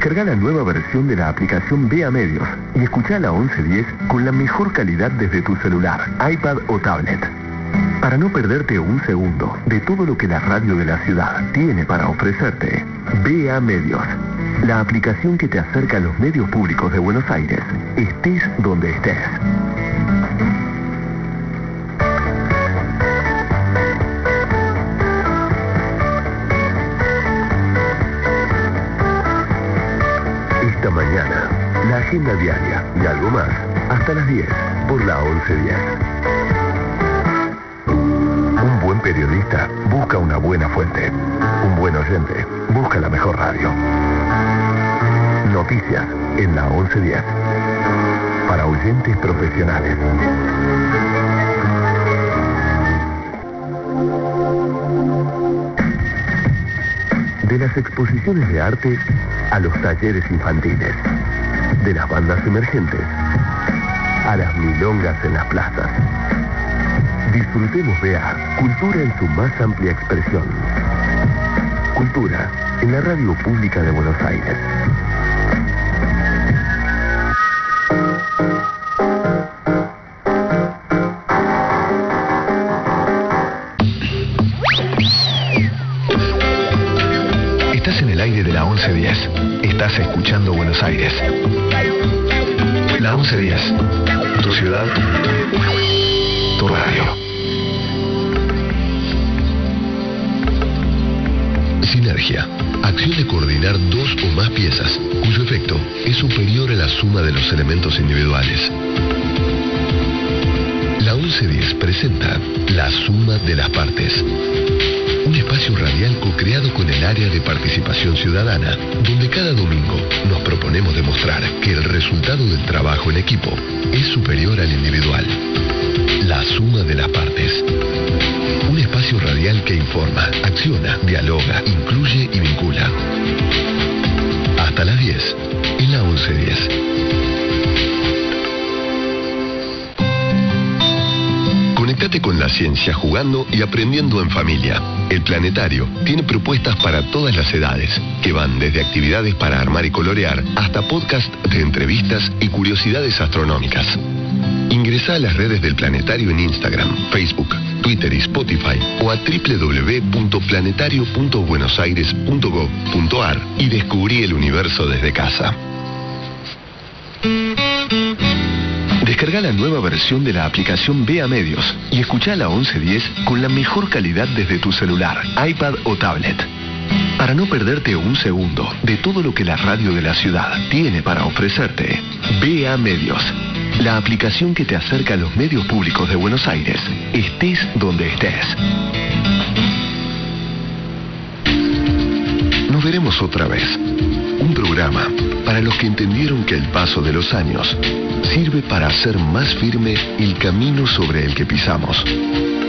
Descarga la nueva versión de la aplicación BA Medios y escucha la 1110 con la mejor calidad desde tu celular, iPad o tablet. Para no perderte un segundo de todo lo que la radio de la ciudad tiene para ofrecerte, BA Medios, la aplicación que te acerca a los medios públicos de Buenos Aires, estés donde estés. Esta mañana, la agenda diaria y algo más, hasta las 10, por la 1110. Un buen periodista busca una buena fuente. Un buen oyente busca la mejor radio. Noticias en la 1110. Para oyentes profesionales. De las exposiciones de arte a los talleres infantiles. De las bandas emergentes a las milongas en las plazas. Disfrutemos BA, cultura en su más amplia expresión. Cultura en la radio pública de Buenos Aires. Estás en el aire de la 1110. Estás escuchando Buenos Aires. La 1110. Tu ciudad. Tu radio. Sinergia. Acción de coordinar dos o más piezas, cuyo efecto es superior a la suma de los elementos individuales. La 1110 presenta La Suma de las Partes. Un espacio radial co-creado con el área de participación ciudadana, donde cada domingo nos proponemos demostrar que el resultado del trabajo en equipo es superior al individual. La Suma de las Partes. Un espacio radial que informa, acciona, dialoga, incluye y vincula. Hasta las 10, en la 1110. Conectate con la ciencia jugando y aprendiendo en familia. El Planetario tiene propuestas para todas las edades, que van desde actividades para armar y colorear hasta podcast de entrevistas y curiosidades astronómicas. Ingresá a las redes del Planetario en Instagram, Facebook, Twitter y Spotify o a www.planetario.buenosaires.gov.ar y descubrí el universo desde casa. Descarga la nueva versión de la aplicación BA Medios y escucha la 1110 con la mejor calidad desde tu celular, iPad o tablet. Para no perderte un segundo de todo lo que la radio de la ciudad tiene para ofrecerte, BA Medios, la aplicación que te acerca a los medios públicos de Buenos Aires, estés donde estés. Nos veremos otra vez. Un programa para los que entendieron que el paso de los años sirve para hacer más firme el camino sobre el que pisamos.